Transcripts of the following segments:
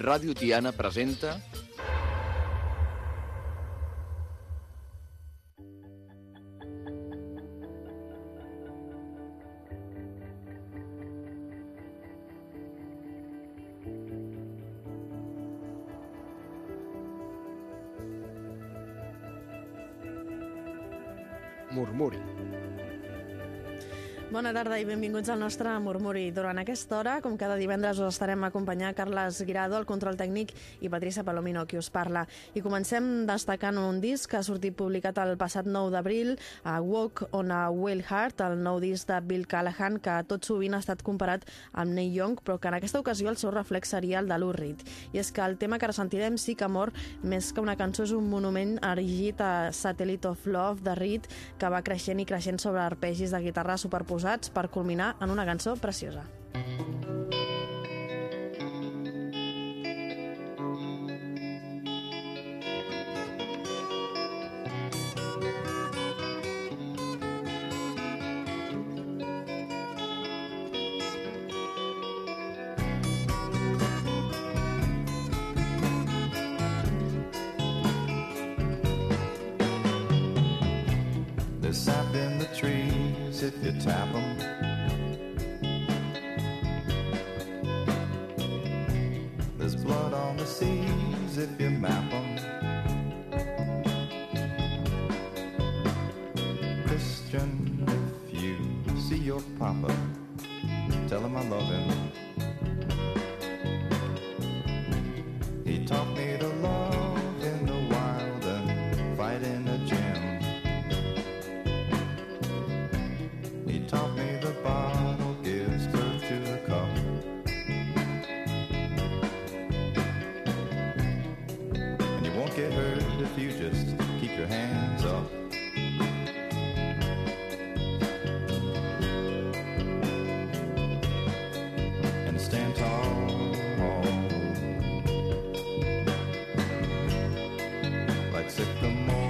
Ràdio Tiana presenta Murmuri. Bona tarda i benvinguts al nostre Murmuri. Durant aquesta hora, com cada divendres, us estarem acompanyant Carles Guirado, el control tècnic, i Patricia Palomino, qui us parla. I comencem destacant un disc que ha sortit publicat el passat 9 d'abril, a Walk on a Wild Heart, el nou disc de Bill Callahan, que tot sovint ha estat comparat amb Neil Young, però que en aquesta ocasió el seu reflex seria el de Lou Reed. I és que el tema que ara sentirem, Sí que amor, més que una cançó, és un monument erigit a Satellite of Love de Reed, que va creixent i creixent sobre arpegis de guitarra superposats per culminar en una cançó preciosa. There's sap in the trees if you tap 'em. There's blood on the seas if you map 'em. Christian, if you see your papa, tell him I love him. He taught me to love in the wild and fight in a gym. He taught me the bottle gives birth to the cup. And you won't get hurt if you just keep your hands up. And stand tall, like sycamore.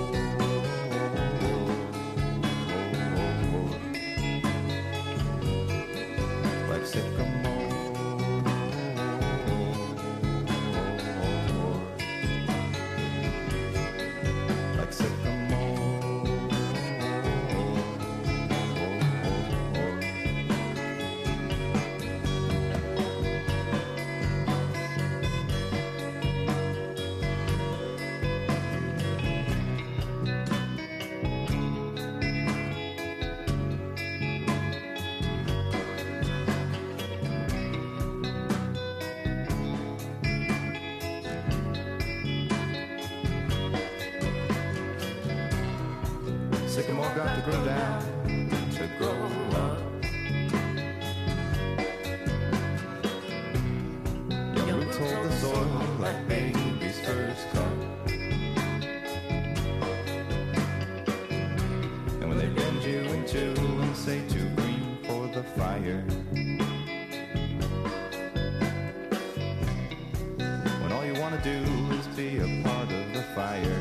Sycamore got to grow down to grow up. Young roots hold the soil like baby's first cup. And when they bend you in two and say too green for the fire, when all you want to do is be a part of the fire,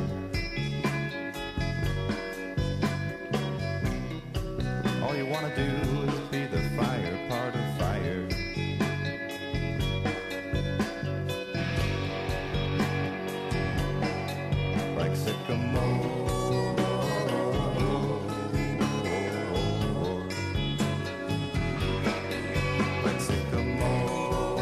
all you wanna do is be the fire part of fire. Like sycamore, like sycamore,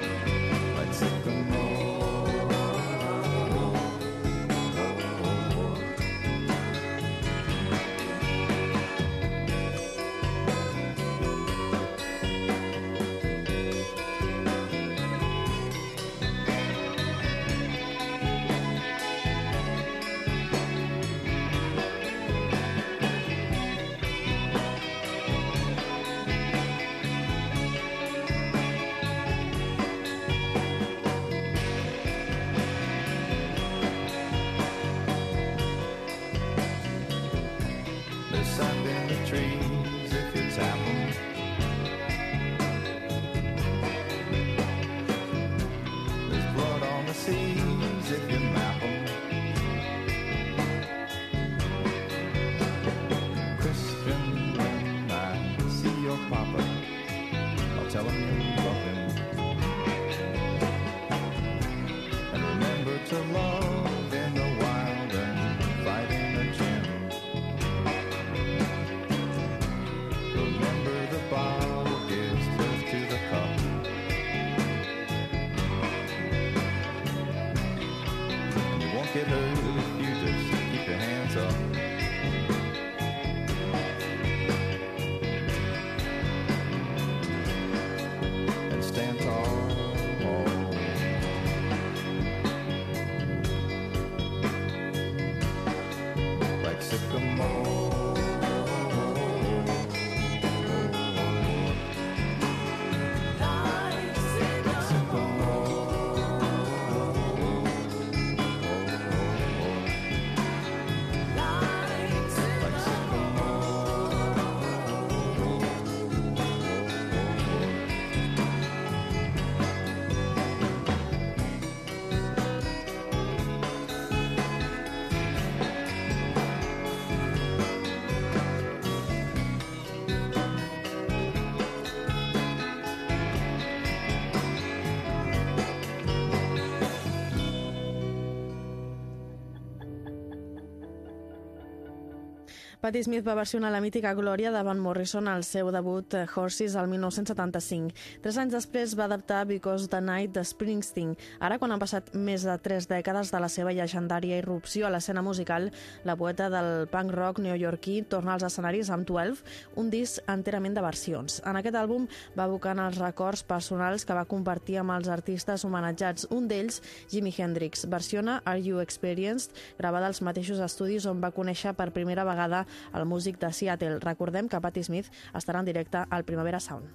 like sycamore. Patti Smith va versionar la mítica Glòria de Van Morrison al seu debut Horses al 1975. 3 anys després va adaptar Because the Night de Springsteen. Ara, quan han passat més de 3 dècades de la seva llegendària irrupció a l'escena musical, la poeta del punk rock neoyorquí torna als escenaris amb 12, un disc enterament de versions. En aquest àlbum va evocant els records personals que va compartir amb els artistes homenatjats. Un d'ells, Jimi Hendrix, versiona Are You Experienced, gravada als mateixos estudis on va conèixer per primera vegada el músic de Seattle. Recordem que Patti Smith estarà en directe al Primavera Sound.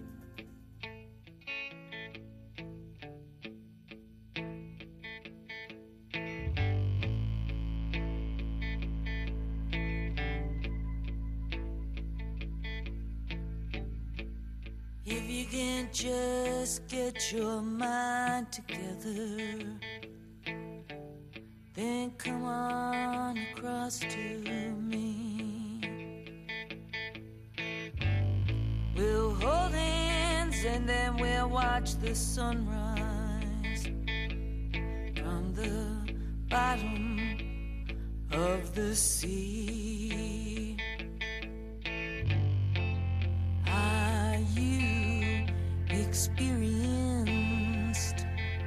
If you can just get your mind together, then come on across to me. We'll hold hands and then we'll watch the sunrise from the bottom of the sea. Are you experienced?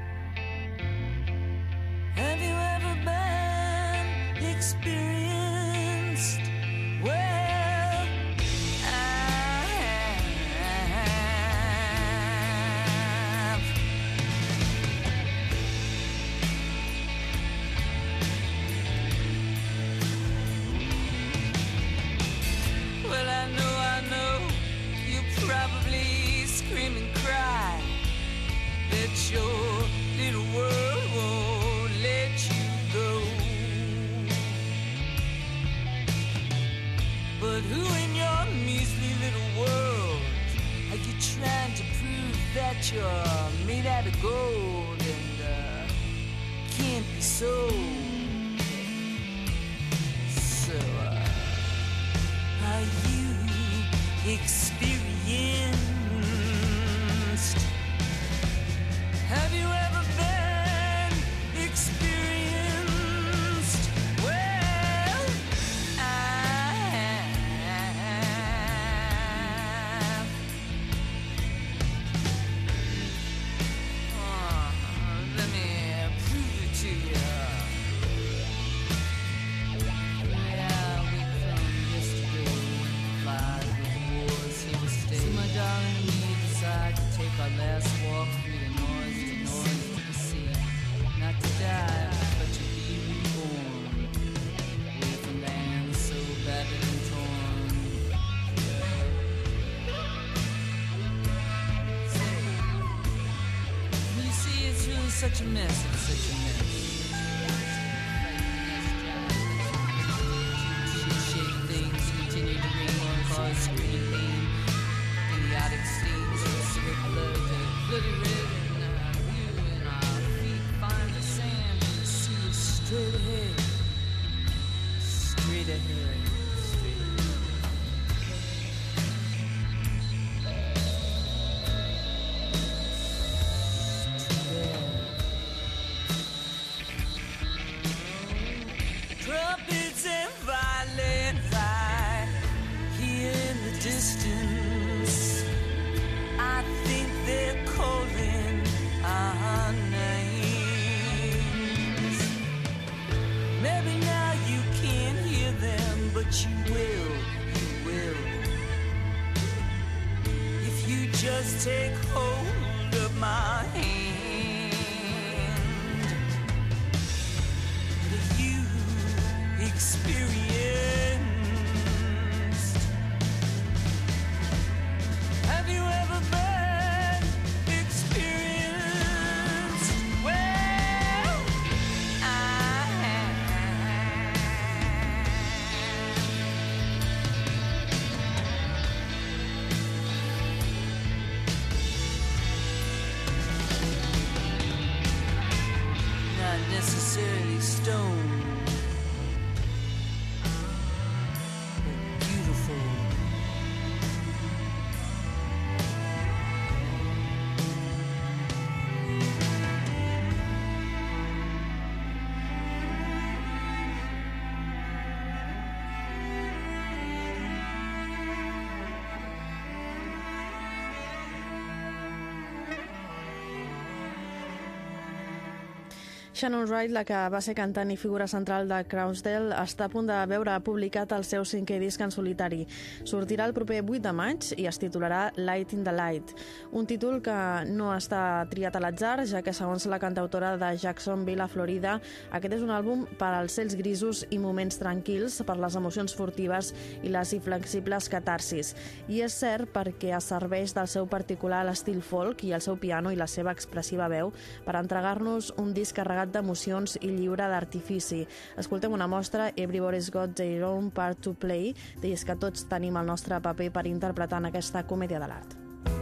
Have you ever been experienced? Well, I have. Well, I know, you probably scream and cry that your little world won't let you go. But who in your measly little world are you trying to prove that you're made out of gold and can't be sold? So, are you experienced? Have you ever been experienced? Well, I have. Let me prove it to you. Yeah, we from yesterday, flies with the wars here to stay. So my darling, we decide to take our last walk through the noise to the sea. Not to die, but to be reborn. Away from lands so battered and torn. You see, it's really such a mess, it's such a mess. Shit-shaped things continue to ring on cars, screaming pain. Idiotic scenes, circular, bloody red, and you and our feet find the sand and the sea is straight ahead, straight ahead, straight ahead. Trumpets and violins I hear in the distance. I think they're calling our names. Maybe now you can't hear them, but you will. If you just take hold of my hand. Are you experienced? Have you ever been experienced? Well, I have. Not necessarily stone, but beautiful. Shannon Wright, la que va ser cantant i figura central de Crossdale, està a punt de veure publicat el seu 5è disc en solitari. Sortirà el proper 8 de maig i es titularà Light in the Light, un títol que no està triat a l'atzar, ja que segons la cantautora de Jacksonville, a Florida, aquest és un àlbum per als cels grisos i moments tranquils, per les emocions furtives i les inflexibles catarsis. I és cert perquè es serveix del seu particular estil folk i el seu piano i la seva expressiva veu per entregar-nos un disc carregat d'emocions i lliure d'artifici. Escoltem una mostra, Everybody's Got Their Own Part to Play, i és que tots tenim el nostre paper per interpretar en aquesta comèdia de l'art.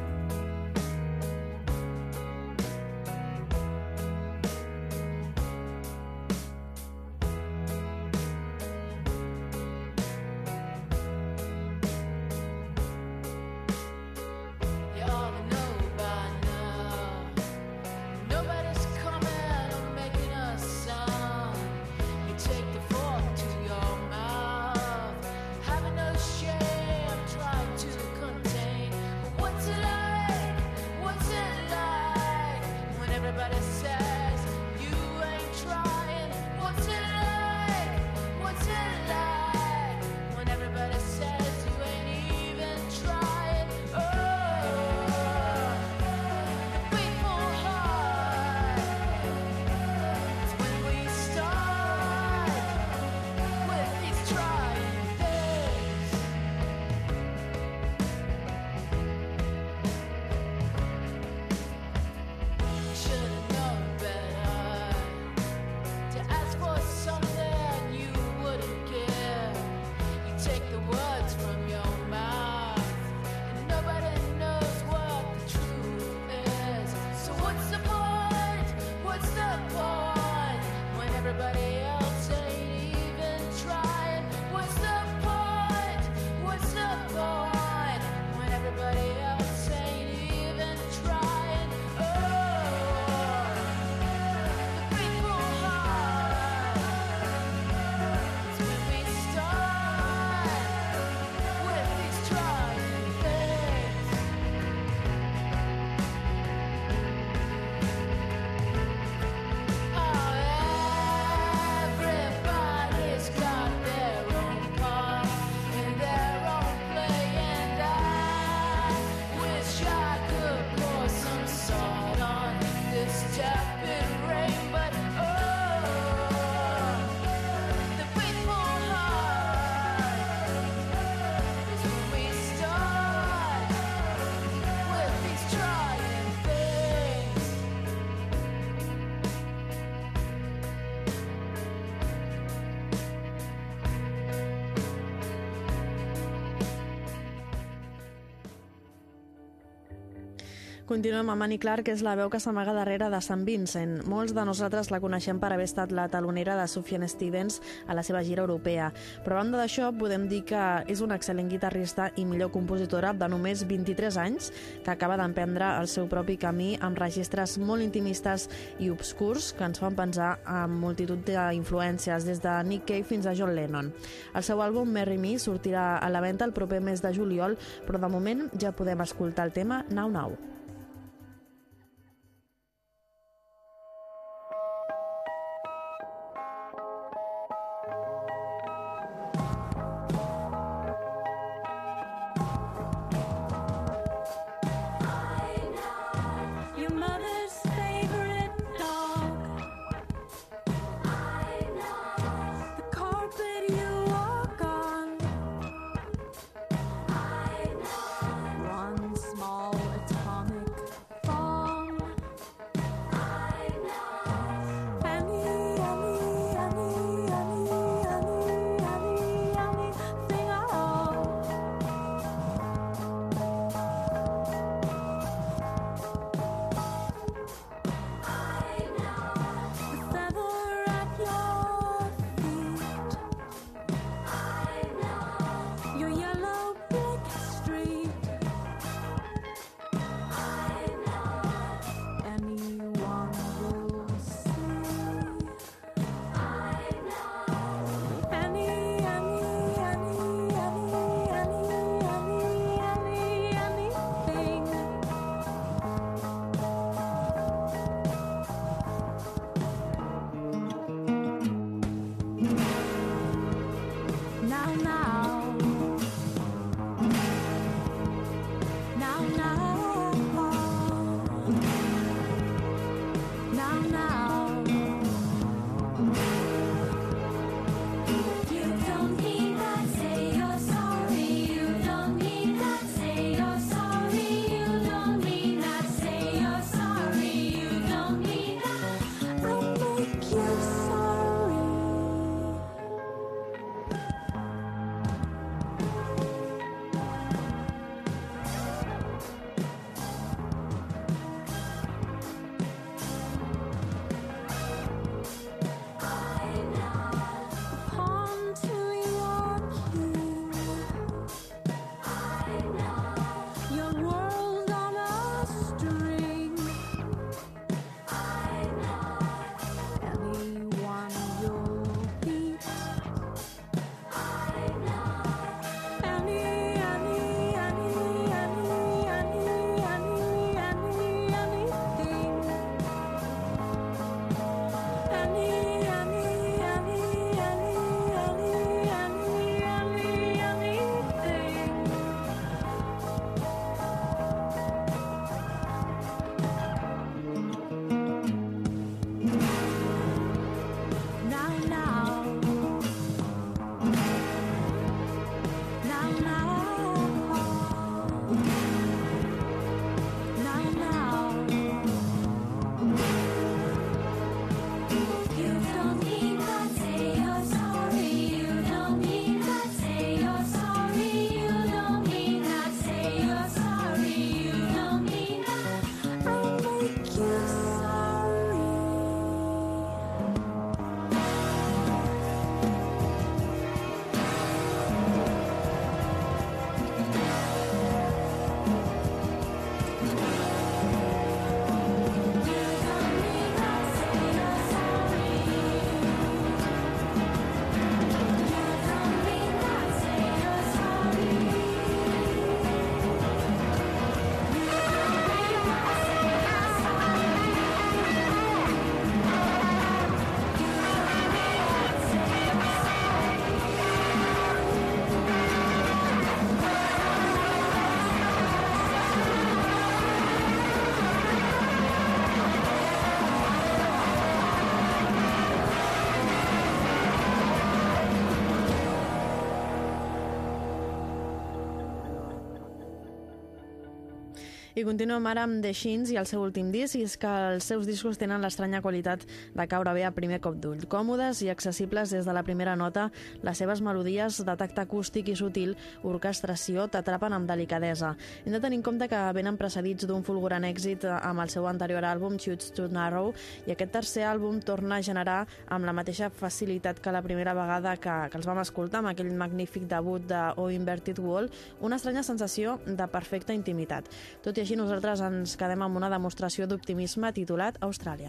Continuem amb Annie Clark, que és la veu que s'amaga darrere de St. Vincent. Molts de nosaltres la coneixem per haver estat la talonera de Sufjan Stevens a la seva gira europea. Però a banda d'això, podem dir que és una excel·lent guitarrista i millor compositora de només 23 anys, que acaba d'emprendre el seu propi camí amb registres molt intimistes i obscurs que ens fan pensar en multitud d'influències, des de Nick Cave fins a John Lennon. El seu àlbum Marry Me sortirà a la venda el proper mes de juliol, però de moment ja podem escoltar el tema Now Now. Small atomic I continuem ara amb The Shins i el seu últim disc, i és que els seus discos tenen l'estranya qualitat de caure bé a primer cop d'ull. Còmodes i accessibles des de la primera nota, les seves melodies de tacte acústic i sutil orquestració t'atrapen amb delicadesa. Hem de tenir en compte que venen precedits d'un fulgurant èxit amb el seu anterior àlbum, Chutes Too Narrow, i aquest tercer àlbum torna a generar amb la mateixa facilitat que la primera vegada que els vam escoltar amb aquell magnífic debut de O Inverted Wall, una estranya sensació de perfecta intimitat. Tot i així, nosaltres ens quedem amb una demostració d'optimisme titulat Austràlia.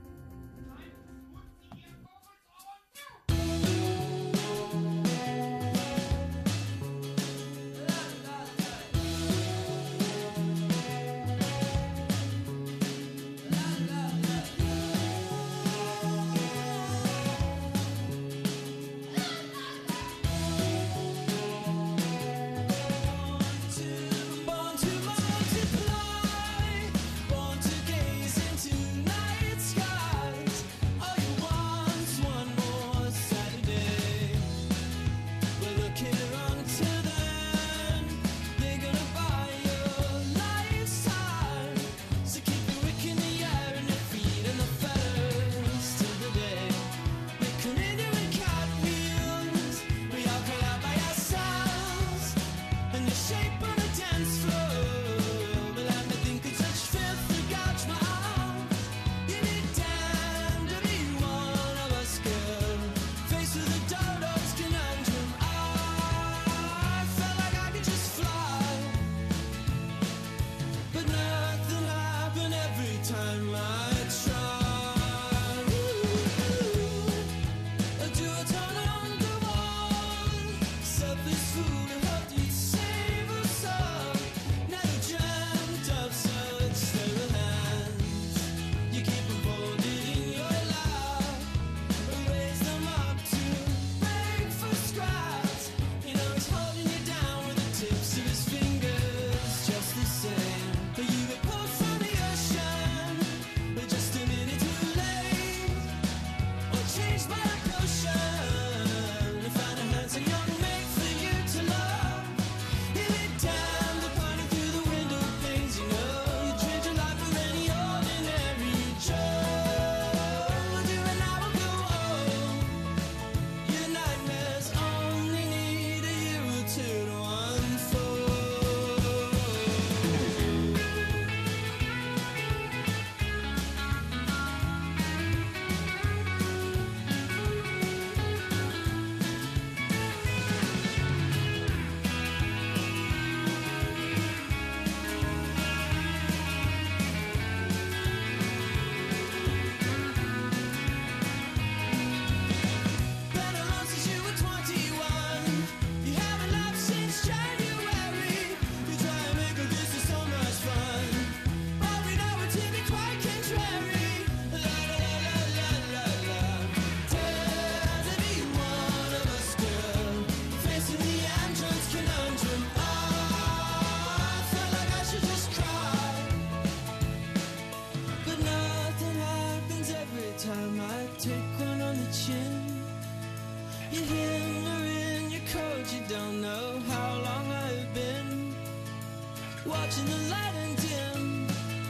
Watching the light and dim,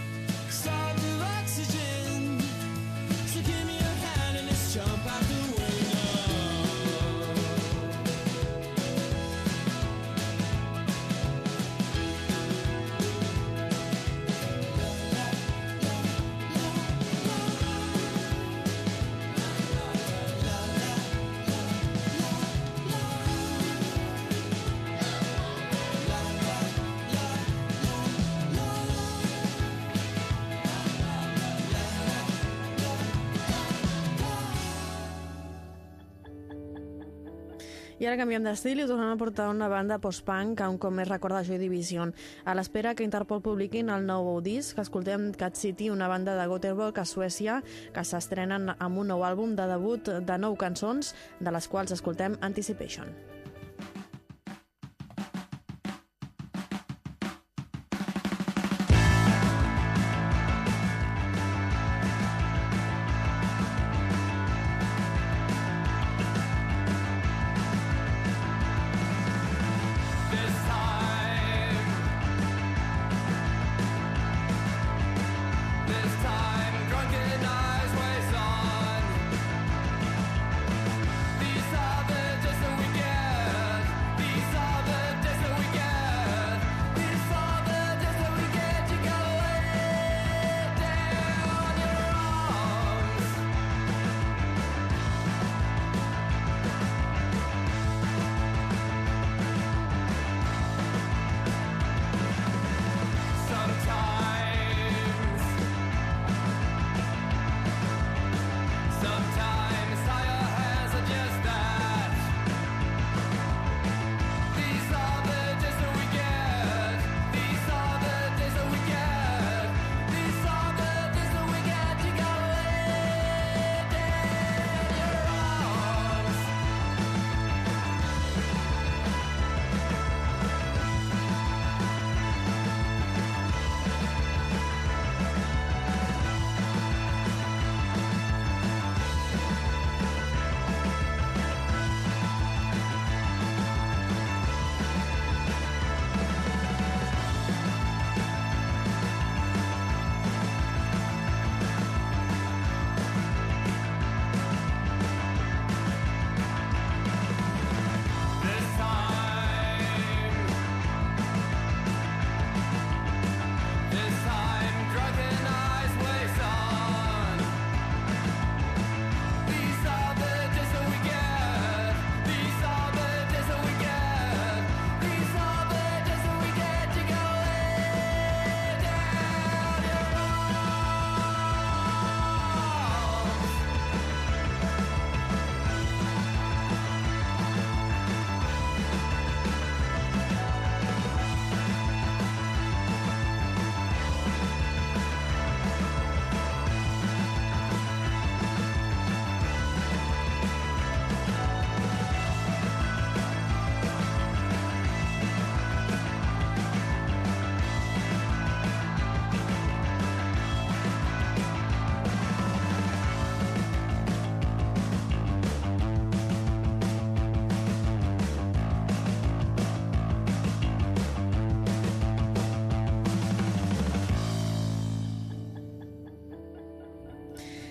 starve of oxygen. So give me your hand and let's jump out the I ara canviem d'estil i tornem a portar una banda post-punk que un cop més recorda Joy Division. A l'espera que Interpol publiquin el nou disc, escoltem Cat City, una banda de Gothenburg a Suècia, que s'estrenen amb un nou àlbum de debut de 9 cançons, de les quals escoltem Anticipation.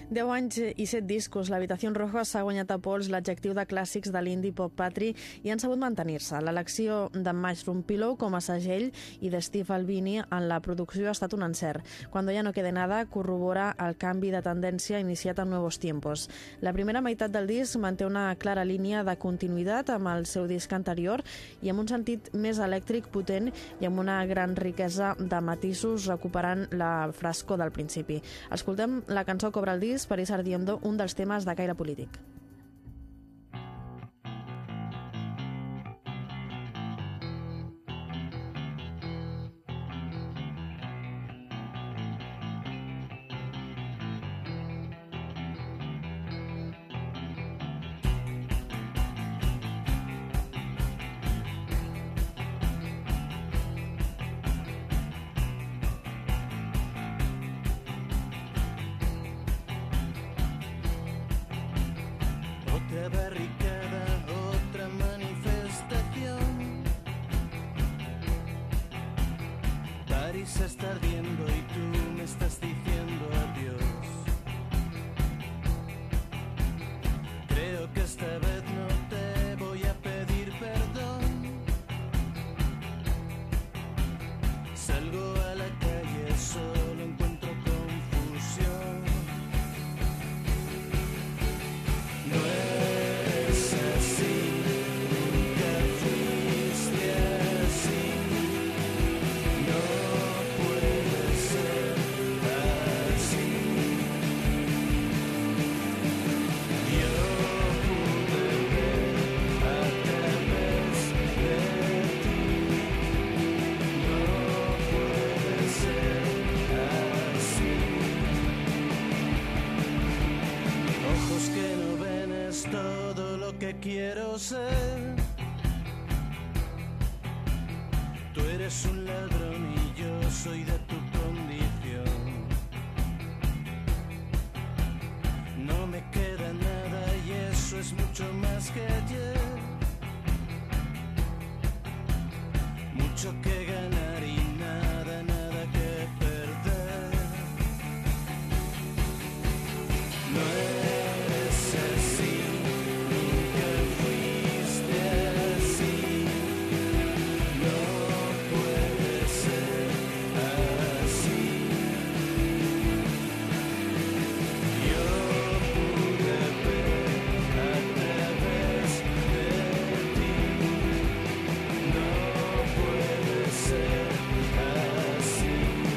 10 anys i 7 discos, l'Habitació Roja s'ha guanyat a pols l'adjectiu de clàssics de l'indie pop patri i han sabut mantenir-se. L'elecció de Mushroom Pillow com a segell i de Steve Albini en la producció ha estat un encert. Cuando ya no quede nada corrobora el canvi de tendència iniciat en Nuevos Tiempos. La primera meitat del disc manté una clara línia de continuïtat amb el seu disc anterior i amb un sentit més elèctric potent i amb una gran riquesa de matisos recuperant la frescor del principi. Escoltem la cançó que obre el disc, París Ardiendo, un dels temes de caire polític. Otra barricada, otra manifestación. París está ardiendo y tú me estás diciendo adiós. Creo que esta vez no te voy a pedir perdón. Salgo a la calle, solo encuentro confusión. No es así, nunca fuiste así. No puede ser así. Yo pude ver a través de ti. No puede ser así. Ojos que no ven es todo lo que quiero ser. Tú eres un ladrón y yo soy de tu condición. No me queda nada y eso es mucho más que ayer. Mucho que ganar y nada, nada que perder. No eres así, nunca fuiste así. No puede ser así. Yo pude ver a través de ti. No puede ser así.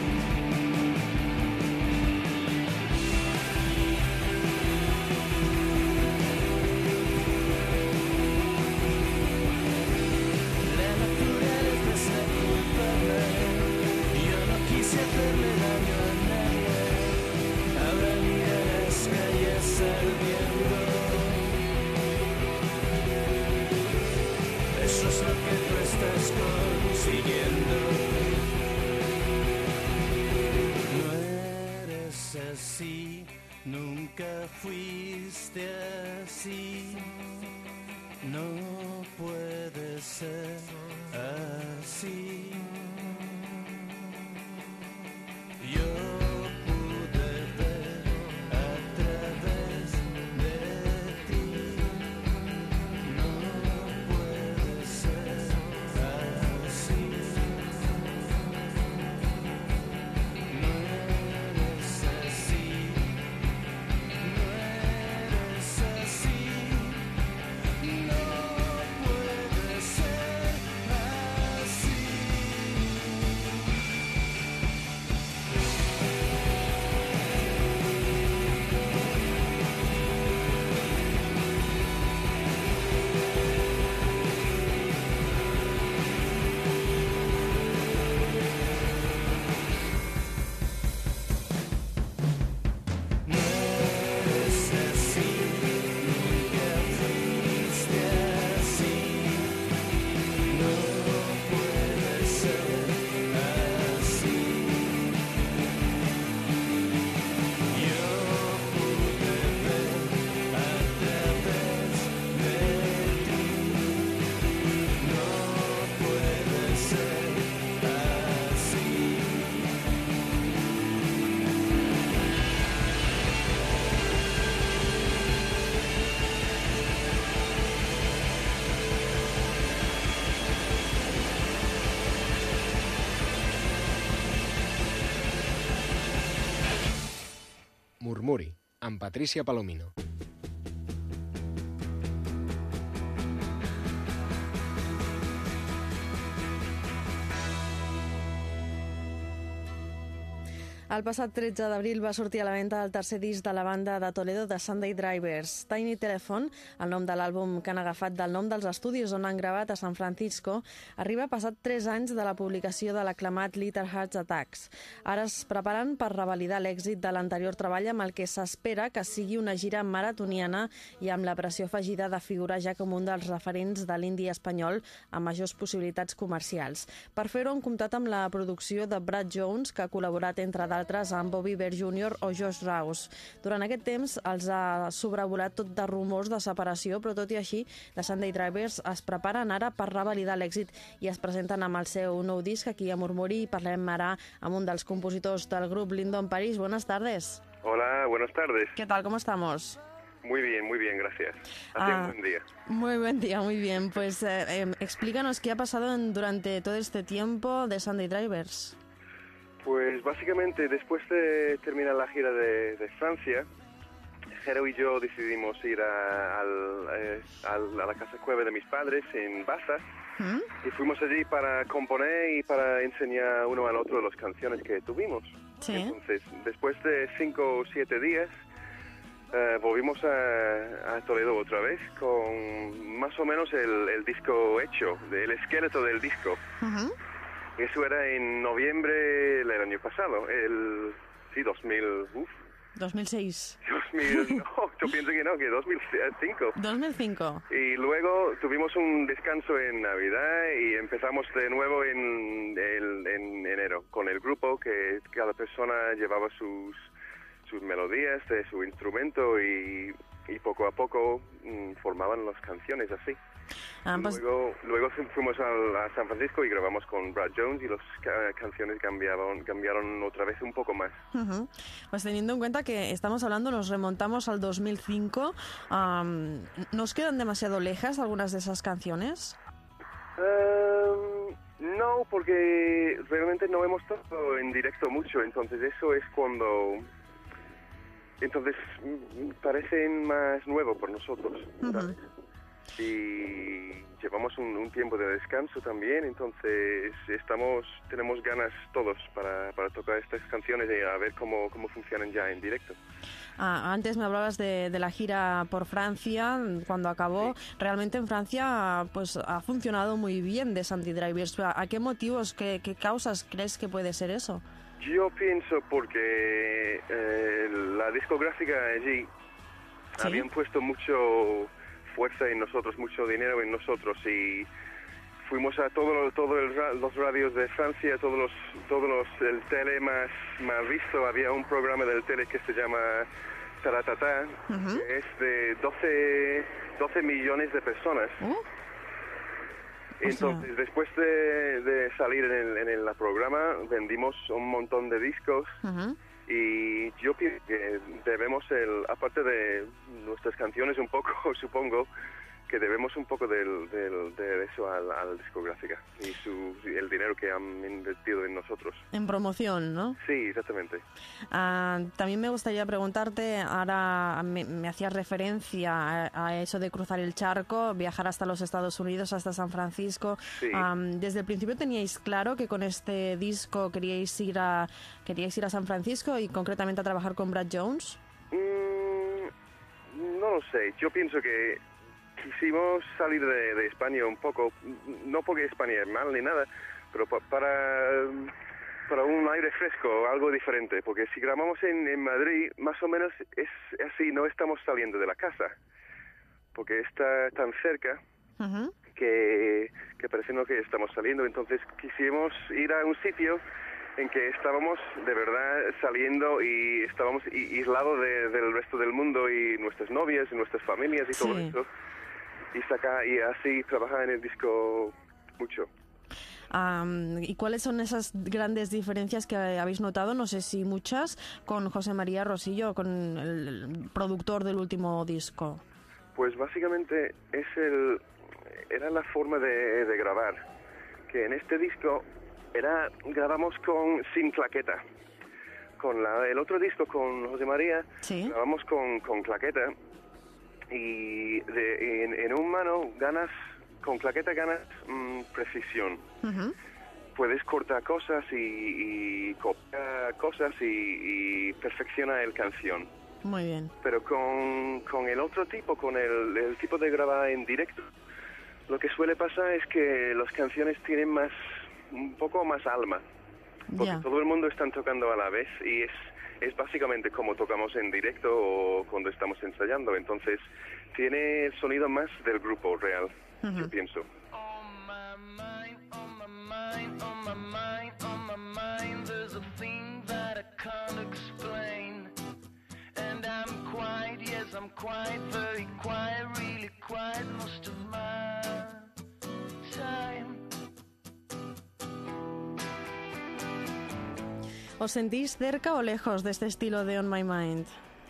La naturaleza es la culpable. Yo no quise hacerle daño a nadie. Ahora mira las calles ardiendo. Eso es lo que tú estás consiguiendo. No eres así, nunca fuiste así. No puede ser así. Yo pude ver a través de ti. No puede ser así. No eres así. No eres así. No puede ser así. amb Patricia Palomino. El passat 13 d'abril va sortir a la venda el tercer disc de la banda de Toledo de Sunday Drivers. Tiny Telephone, el nom de l'àlbum que han agafat del nom dels estudis on han gravat a San Francisco, arriba passat 3 anys de la publicació de l'aclamat Little Heart Attacks. Ara es preparen per revalidar l'èxit de l'anterior treball amb el que s'espera que sigui una gira maratoniana i amb la pressió afegida de figurar ja com un dels referents de l'indie espanyol amb majors possibilitats comercials. Per fer-ho han comptat amb la producció de Brad Jones, que ha col·laborat entre d'altres amb Bobby Bear Jr. o Josh Rouse. Durant aquest temps els ha sobrevolat tot de rumors de separació, però tot i així, The Sunday Drivers es preparen ara per revalidar l'èxit i es presenten amb el seu nou disc aquí a Murmuri i parlem ara amb un dels compositors del grup, Lyndon Paris. Buenas tardes. Hola, buenas tardes. ¿Qué tal? ¿Cómo estamos? Muy bien, gracias. Hace un buen día. Muy buen día, muy bien. Pues explícanos qué ha pasado durante todo este tiempo de Sunday Drivers. Pues básicamente después de terminar la gira de Francia, Jero y yo decidimos ir a la casa cueva de mis padres en Baza y fuimos allí para componer y para enseñar uno al otro las canciones que tuvimos. Sí. Entonces, después de 5 o 7 días, volvimos a Toledo otra vez con más o menos el disco hecho, el esqueleto del disco. Eso era en noviembre del año pasado, 2006. 2000, no, yo pienso que no, que 2005. 2005. Y luego tuvimos un descanso en Navidad y empezamos de nuevo en enero con el grupo, que cada persona llevaba sus melodías de su instrumento y poco a poco formaban las canciones así. Luego fuimos a San Francisco y grabamos con Brad Jones y las canciones cambiaron otra vez un poco más. Pues teniendo en cuenta que estamos hablando, nos remontamos al 2005, ¿nos quedan demasiado lejas algunas de esas canciones? No, porque realmente no hemos tocado en directo mucho, entonces eso es cuando... Entonces parecen más nuevos por nosotros, ¿sabes? Y llevamos un tiempo de descanso también, entonces tenemos ganas todos para tocar estas canciones y a ver cómo funcionan ya en directo. Antes me hablabas de la gira por Francia, cuando acabó. Sí. Realmente en Francia pues ha funcionado muy bien The Sunday Drivers. ¿A qué motivos, qué causas crees que puede ser eso? Yo pienso porque la discográfica allí habían puesto mucho fuerza en nosotros, mucho dinero en nosotros y fuimos a todos los radios de Francia, el tele más visto. Había un programa del tele que se llama Taratata, que es de 12 millones de personas. Entonces, después de salir en el programa, vendimos un montón de discos y yo pienso que debemos, aparte de nuestras canciones un poco, supongo, que debemos un poco de eso a la discográfica y el dinero que han invertido en nosotros. En promoción, ¿no? Sí, exactamente. También me gustaría preguntarte, ahora me hacías referencia a eso de cruzar el charco, viajar hasta los Estados Unidos, hasta San Francisco. Sí. ¿Desde el principio teníais claro que con este disco queríais ir a San Francisco y concretamente a trabajar con Brad Jones? No lo sé, yo pienso que quisimos salir de España un poco, no porque España es mal ni nada, pero para un aire fresco, algo diferente, porque si grabamos en Madrid, más o menos es así, no estamos saliendo de la casa, porque está tan cerca que parece no que estamos saliendo, entonces quisimos ir a un sitio en que estábamos de verdad saliendo y estábamos aislados del resto del mundo y nuestras novias y nuestras familias y todo eso. Y así trabajar en el disco mucho. ¿Y cuáles son esas grandes diferencias que habéis notado, no sé si muchas, con José María Rosillo, con el productor del último disco? Pues básicamente era la forma de grabar, que en este disco grabamos sin claqueta, el otro disco con José María, Sí. grabamos con claqueta y en un mano con claqueta ganas precisión. Ujú. Puedes cortar cosas y copiar cosas y perfecciona el canción. Muy bien. Pero con el otro tipo, con el tipo de grabar en directo, lo que suele pasar es que las canciones tienen un poco más alma. Porque Ya. todo el mundo está tocando a la vez y es básicamente como tocamos en directo o cuando estamos ensayando. Entonces tiene el sonido más del grupo real, yo pienso. On my mind, on my mind, on my mind, on my mind, there's a thing that I can't explain. And I'm quiet, yes, I'm quiet, very quiet, really quiet most of my time. ¿Os sentís cerca o lejos de este estilo de On My Mind?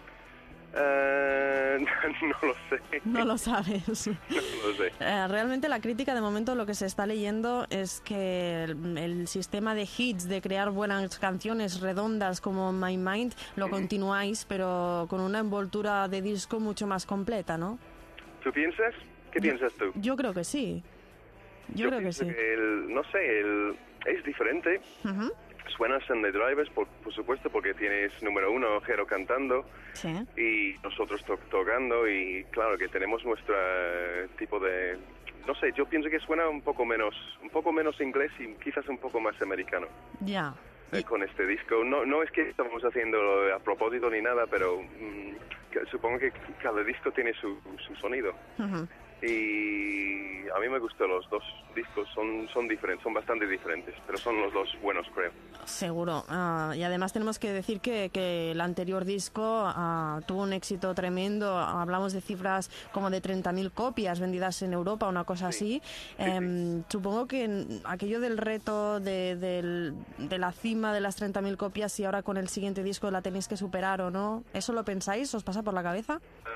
No lo sé. No lo sabes. No lo sé. Realmente la crítica de momento lo que se está leyendo es que el sistema de hits, de crear buenas canciones redondas como My Mind, lo continuáis, pero con una envoltura de disco mucho más completa, ¿no? ¿Tú piensas? ¿Qué piensas tú? Yo creo que sí. Yo creo que pienso sí. No sé, es diferente. Ujú. Suena Sunday Drivers, por supuesto, porque tienes número uno, Jero cantando Sí. y nosotros tocando y claro que tenemos nuestro tipo de... No sé, yo pienso que suena un poco menos inglés y quizás un poco más americano Ya. con este disco. No es que estamos haciendo a propósito ni nada, pero supongo que cada disco tiene su sonido. Ujú. Y a mí me gustan los dos discos, son diferentes, son bastante diferentes, pero son los dos buenos, creo. Seguro. Y además tenemos que decir que el anterior disco tuvo un éxito tremendo. Hablamos de cifras como de 30.000 copias vendidas en Europa, una cosa así. Supongo que aquello del reto de la cima de las 30.000 copias y ahora con el siguiente disco la tenéis que superar o no, ¿eso lo pensáis? ¿Os pasa por la cabeza?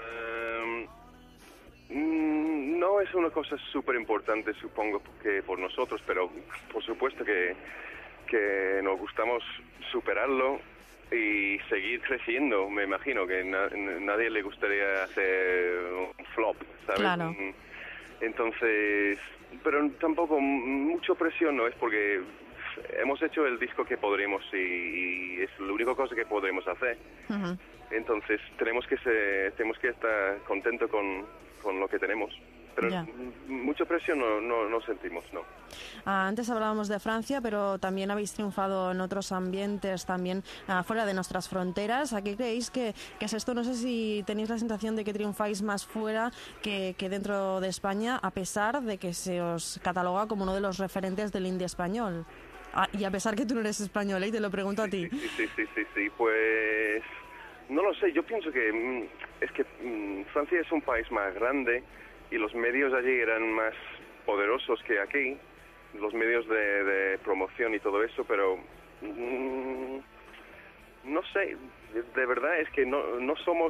No es una cosa súper importante, supongo, que por nosotros, pero por supuesto que nos gustamos superarlo y seguir creciendo. Me imagino que nadie le gustaría hacer un flop, ¿sabes? Claro. Entonces, pero tampoco mucha presión no es porque hemos hecho el disco que podremos y es la única cosa que podremos hacer. Ujú. Entonces tenemos que estar contentos con lo que tenemos. Pero Ya. mucha presión no sentimos, no. Antes hablábamos de Francia, pero también habéis triunfado en otros ambientes, también fuera de nuestras fronteras. ¿A qué creéis que es esto? No sé si tenéis la sensación de que triunfáis más fuera que dentro de España, a pesar de que se os cataloga como uno de los referentes del indie español. Y a pesar que tú no eres español, y te lo pregunto a ti. Sí, pues no lo sé, yo pienso que es que Francia es un país más grande y los medios allí eran más poderosos que aquí, los medios de promoción y todo eso, pero no sé, de verdad es que no somos,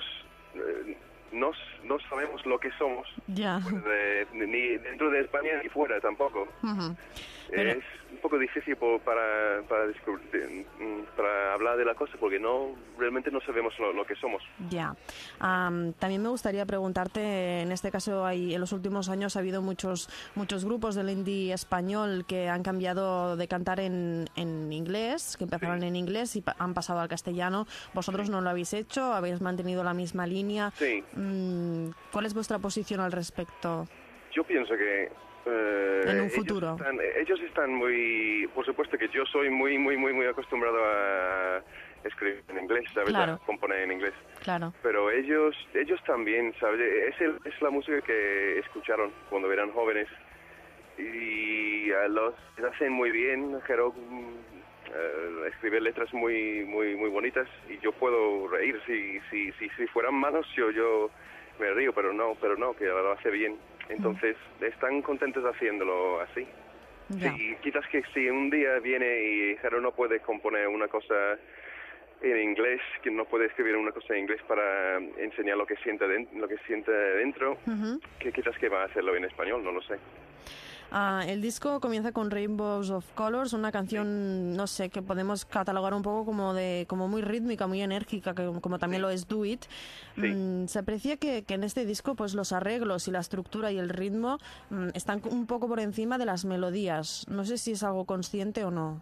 no sabemos lo que somos, Ya. ni dentro de España ni fuera tampoco. Ujú. Pero- Es un poco difícil para hablar de la cosa porque realmente no sabemos lo que somos. Ya. También me gustaría preguntarte, en este caso en los últimos años ha habido muchos grupos del indie español que han cambiado de cantar en inglés, que empezaron en inglés y han pasado al castellano. Vosotros no lo habéis hecho, habéis mantenido la misma línea. Sí. ¿Cuál es vuestra posición al respecto? Yo pienso que En un futuro. ellos están muy, por supuesto que yo soy muy acostumbrado a escribir en inglés, ¿sabes? Claro. A componer en inglés. Claro. Pero ellos también, ¿sabes? Es la música que escucharon cuando eran jóvenes y los hacen muy bien. Jero escribe letras muy bonitas y yo puedo reír. Si fueran malos yo me río, pero no, que lo hace bien. Entonces están contentos haciéndolo así. Ya. Sí, quizás que si un día viene y Jero no puede componer una cosa en inglés, que no puede escribir una cosa en inglés para enseñar lo que siente dentro, Ujú. que quizás que va a hacerlo en español, no lo sé. El disco comienza con Rainbows of Colors, una canción, no sé, que podemos catalogar un poco como muy rítmica, muy enérgica, como también lo es Do It. Sí. Se aprecia que en este disco pues los arreglos y la estructura y el ritmo están un poco por encima de las melodías. No sé si es algo consciente o no.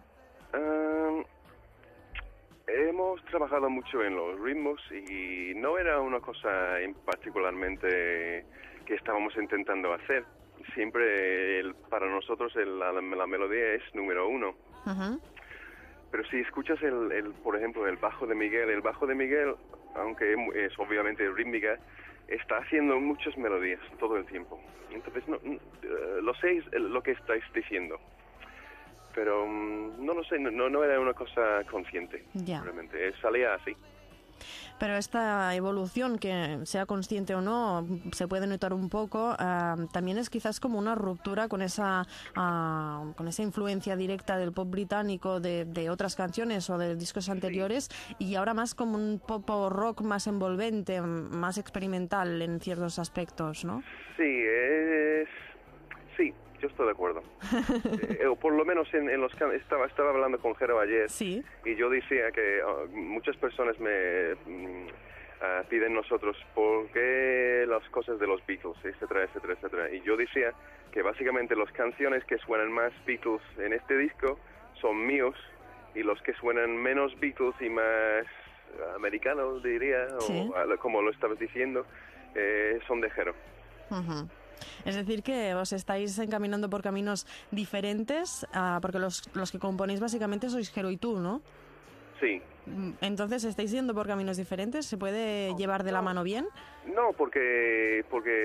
Hemos trabajado mucho en los ritmos y no era una cosa particularmente que estábamos intentando hacer. Siempre para nosotros la melodía es número uno. Uh-huh. Pero si escuchas por ejemplo, el bajo de Miguel, aunque es obviamente rítmica, está haciendo muchas melodías todo el tiempo. Entonces, lo sé lo que estáis diciendo. Pero no lo sé, no era una cosa consciente, realmente, salía así. Pero esta evolución, que sea consciente o no, se puede notar un poco, también es quizás como una ruptura con esa influencia directa del pop británico de otras canciones o de discos anteriores, y ahora más como un pop rock más envolvente, más experimental en ciertos aspectos, ¿no? Sí, sí. Yo estoy de acuerdo. O por lo menos estaba hablando con Jero ayer, sí. Y yo decía que muchas personas me piden nosotros por qué las cosas de los Beatles, etcétera, etcétera, etcétera. Y yo decía que básicamente las canciones que suenan más Beatles en este disco son míos, y los que suenan menos Beatles y más americanos, diría, sí. O como lo estabas diciendo, son de Jero. Uh-huh. Es decir, que os estáis encaminando por caminos diferentes, porque los que componéis básicamente sois Jero y tú, ¿no? Sí. Entonces, ¿estáis yendo por caminos diferentes? ¿Se puede llevar de la mano bien? No, porque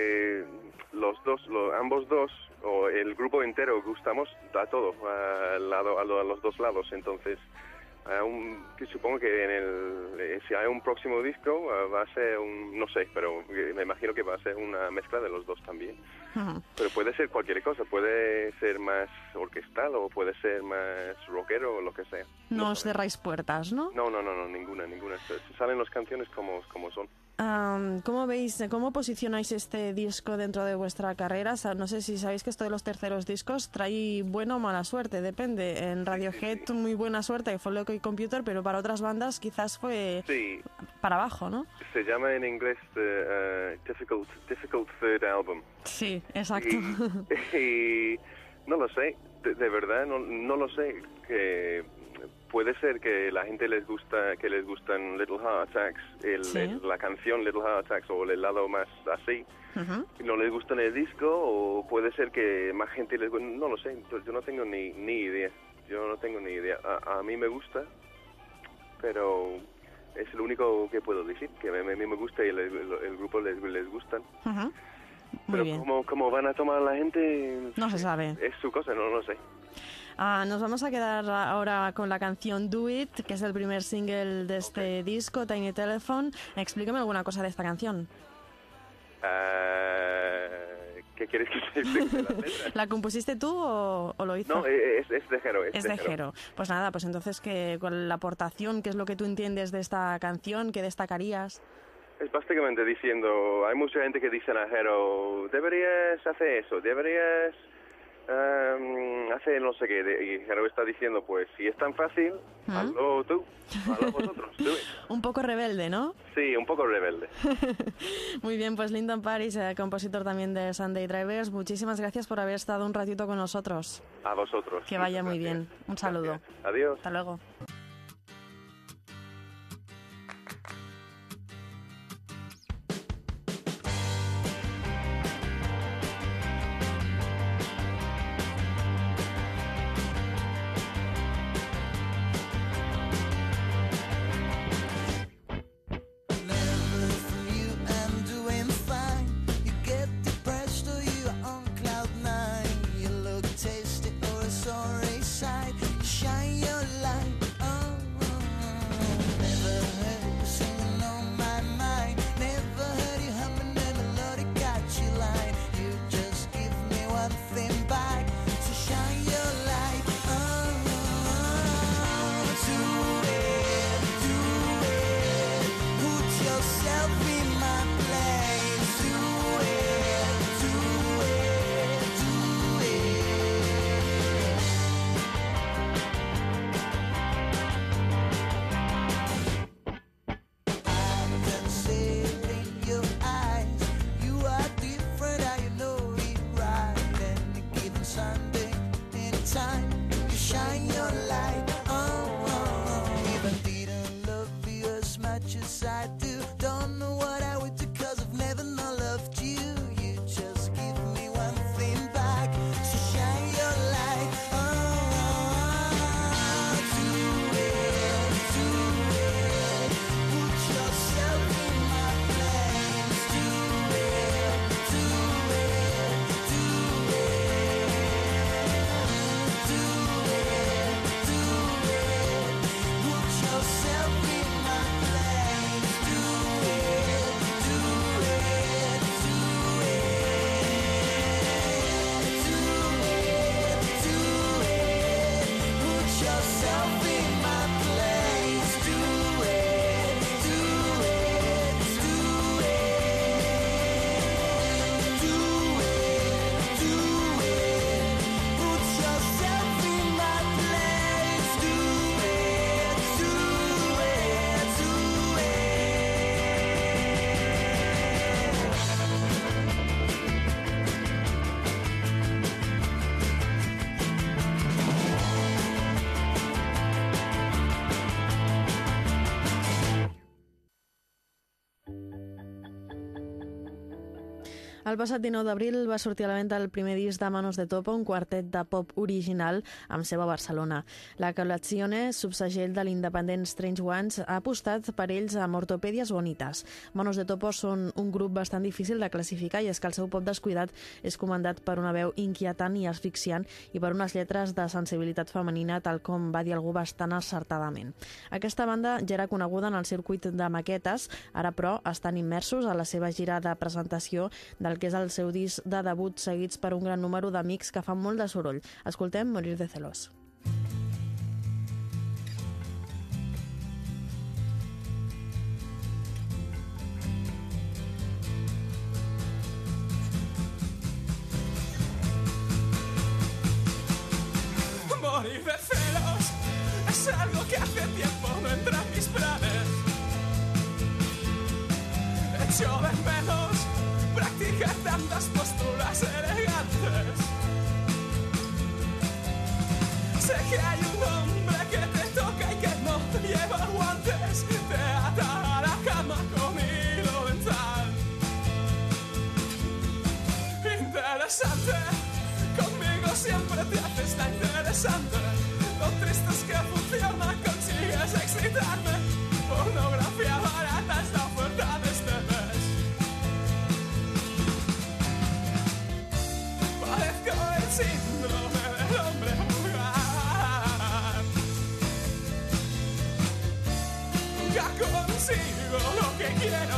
ambos dos, o el grupo entero, gustamos a todo, a los dos lados. Entonces, que supongo que si hay un próximo disco va a ser no sé, pero me imagino que va a ser una mezcla de los dos también. Uh-huh. Pero puede ser cualquier cosa, puede ser más orquestal o puede ser más rockero o lo que sea. No os cerráis puertas, ¿no? No, ninguna. Salen las canciones como son. ¿Cómo veis, cómo posicionáis este disco dentro de vuestra carrera? No sé si sabéis que esto de los terceros discos trae buena o mala suerte, depende. En Radiohead muy buena suerte, que fue Loco y Computer, pero para otras bandas quizás fue para abajo, ¿no? Se llama en inglés Difficult Third Album. Sí, exacto. Y no lo sé, de verdad, no lo sé. Que puede ser que la gente les gustan Little Heart Attacks, la canción Little Heart Attacks, o el lado más así. Uh-huh. No les gusta el disco, o puede ser que más gente les gusta, no lo sé, yo no tengo ni idea. A mí me gusta, pero es lo único que puedo decir, que a mí me gusta y el grupo les gustan. Uh-huh. Pero bien. ¿cómo van a tomar la gente? No se sabe. Es su cosa, no lo sé. Nos vamos a quedar ahora con la canción Do It, que es el primer single de este disco, Tiny Telephone. Explícame alguna cosa de esta canción. ¿Qué quieres que te explique la letra? ¿La compusiste tú o lo hizo? No, es de Jero. Es de Jero. Pues nada, pues entonces, ¿cuál la aportación? ¿Qué es lo que tú entiendes de esta canción? ¿Qué destacarías? Es básicamente diciendo, hay mucha gente que dice a Jero, deberías hacer eso, deberías hacer no sé qué, y Jero está diciendo, pues si es tan fácil, hazlo tú, hazlo vosotros. Un poco rebelde, ¿no? Sí, un poco rebelde. Muy bien, pues Lyndon Paris, compositor también de Sunday Drivers, muchísimas gracias por haber estado un ratito con nosotros. A vosotros. Que vaya muy bien. Un saludo. Gracias. Adiós. Hasta luego. Sorry side, shine your light on time to shine your light. If I didn't love you as much as I do, don't know what I would do, 'cause I've never not loved you. You just give me one thing back, so shine your light. Do it, put yourself in my place. Do it, do it, do it, do it, put yourself in my place. Do it, do it, do it, do it, put yourself in my place. Do it, do it, do it, do it, put yourself in my place. Do it, do it, do El passat 19 d'abril va sortir a la venda el primer disc de Manos de Topo, un quartet de pop original amb seu a Barcelona. La Colazione, subsegell de l'independent Strange Ones, ha apostat per ells amb ortopèdies bonites. Manos de Topo són un grup bastant difícil de classificar, i és que el seu pop descuidat és comandat per una veu inquietant i asfixiant i per unes lletres de sensibilitat femenina, tal com va dir algú bastant acertadament. Aquesta banda ja era coneguda en el circuit de maquetes, ara però estan immersos a la seva gira de presentació del que és el seu disc de debut, seguits per un gran número d'amics que fan molt de soroll. Escoltem Morir de celos. Morir de celos es algo que hace tiempo no entra en mis planes. Echo de menos practicar tantas posturas elegantes. Sé que hay un hombre que te toca y que no lleva guantes, te ata a la cama con hilo dental. Interesante, conmigo siempre te haces la interesante. Lo triste es que funciona, consigues excitarme. Pornografía barata es la oferta de este mes. Padezco el síndrome del hombre vulgar. Nunca consigo lo que quiero.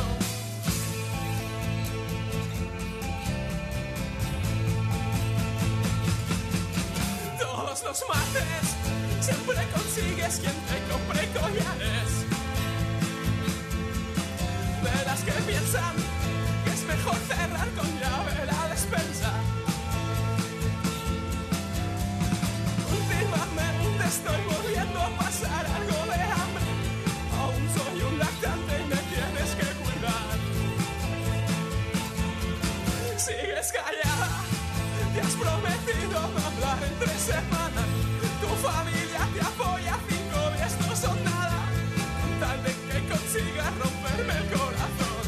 Todos los martes siempre consigues quien te compre collares. De las que piensan que es mejor cerrar con llave la despensa. Últimamente estoy volviendo a pasar algo de hambre. Aún soy un lactante y me tienes que cuidar. Sigues callada, te has prometido no hablar en 3 semanas. Tu familia te apoya, 5 días no son nada, con tal de que consigas romperme el corazón.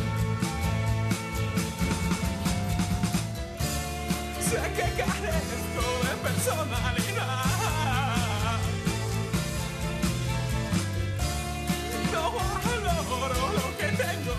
Sé que carezco de personalidad. No valoro lo que tengo.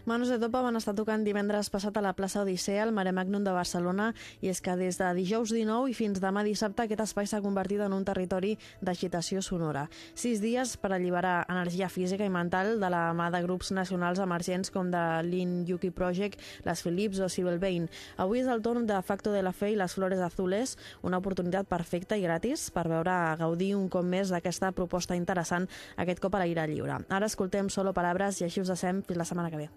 Manos de Topa van estar tocant divendres passat a la plaça Odissea, al Mare Magnum de Barcelona, i és que des de dijous 19 i fins demà dissabte aquest espai s'ha convertit en un territori d'agitació sonora. 6 dies per alliberar energia física i mental de la mà de grups nacionals emergents com de Lin Yuki Project, Les Philips o Civil Bane. Avui és el torn de Facto de la Fe i Les Flores Azules, una oportunitat perfecta i gratis per veure gaudir un cop més d'aquesta proposta interessant, aquest cop a l'aire lliure. Ara escoltem Solo Palabras i així us desem fins la setmana que ve.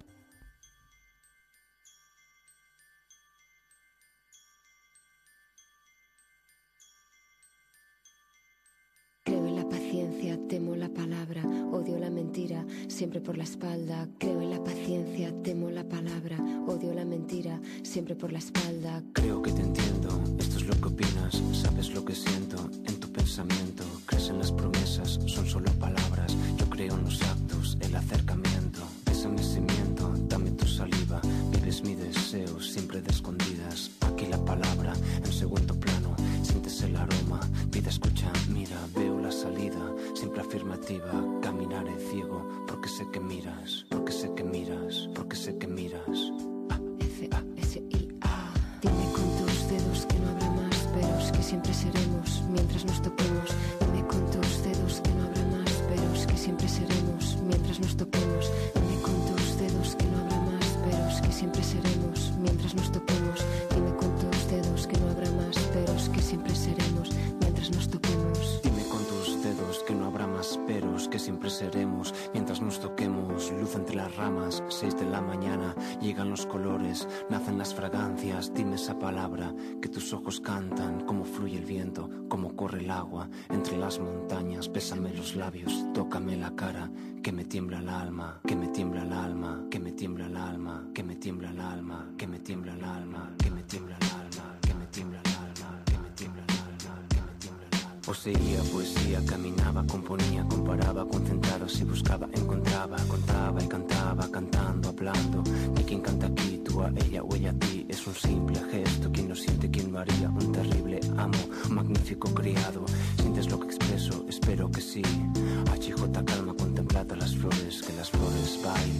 Temo la palabra, odio la mentira, siempre por la espalda. Creo en la paciencia, temo la palabra, odio la mentira, siempre por la espalda. Creo que te entiendo, esto es lo que opinas, sabes lo que siento en tu pensamiento. Crees en las promesas, son solo palabras. Yo creo en los actos, el acercamiento. Bésame si miento, dame tu saliva. Vives mi deseo, siempre de escondidas. Aquí la palabra, en segundo plano. Sientes el aroma, vida escucha, mira, veo la salida. Siempre afirmativa, caminaré ciego. Porque sé que miras, porque sé que miras, porque sé que miras. F-A-S-I-A. Dime con tus dedos que no habrá más peros, que siempre seremos mientras nos toquemos. Dime con tus dedos que no habrá más peros, que siempre seremos mientras nos toquemos. Dime con tus dedos que no habrá más peros, que siempre seremos mientras nos toquemos. Dime con tus dedos que no habrá más peros, que siempre seremos mientras nos toquemos. Dime con tus dedos que no habrá más peros, que siempre seremos mientras nos toquemos. Luz entre las ramas, 6 de la mañana, llegan los colores, nacen las fragancias. Dime esa palabra que tus ojos cantan, cómo fluye el viento, cómo corre el agua entre las montañas. Bésame los labios, tócame la cara, que me tiembla el alma, que me tiembla el alma, que me tiembla el alma, que me tiembla el alma, que me tiembla el alma, que me tiembla el alma, que me tiembla el alma, que me tiembla el alma, que me tiembla el alma. Poseía poesía, caminaba, componía, comparaba, concentrado, si buscaba, encontraba, contaba y cantaba, cantando, hablando. Ni quien canta aquí, tú a ella o ella a ti, es un simple gesto. Quien lo siente, quien lo haría, un terrible amo, un magnífico criado. ¿Sientes lo que expreso? Espero que sí. HJ calma, contemplad a las flores, que las flores bailan.